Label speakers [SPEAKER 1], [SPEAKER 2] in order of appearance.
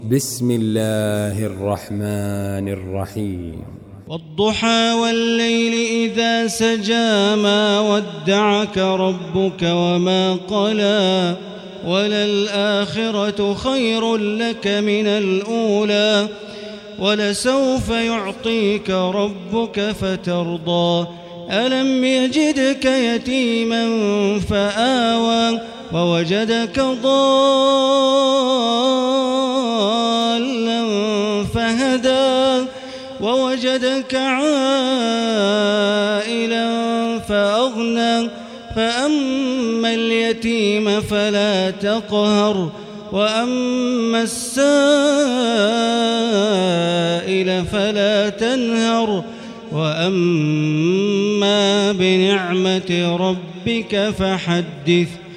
[SPEAKER 1] بسم الله الرحمن الرحيم
[SPEAKER 2] والضحى والليل إذا سجى ما ودعك ربك وما قلى وللآخرة خير لك من الأولى ولسوف يعطيك ربك فترضى ألم يجدك يتيما فآوى ووجدك ضالا فهدى ووجدك عائلا فأغنى فأما اليتيم فلا تقهر وأما السائل فلا تنهر وأما بنعمة ربك فحدث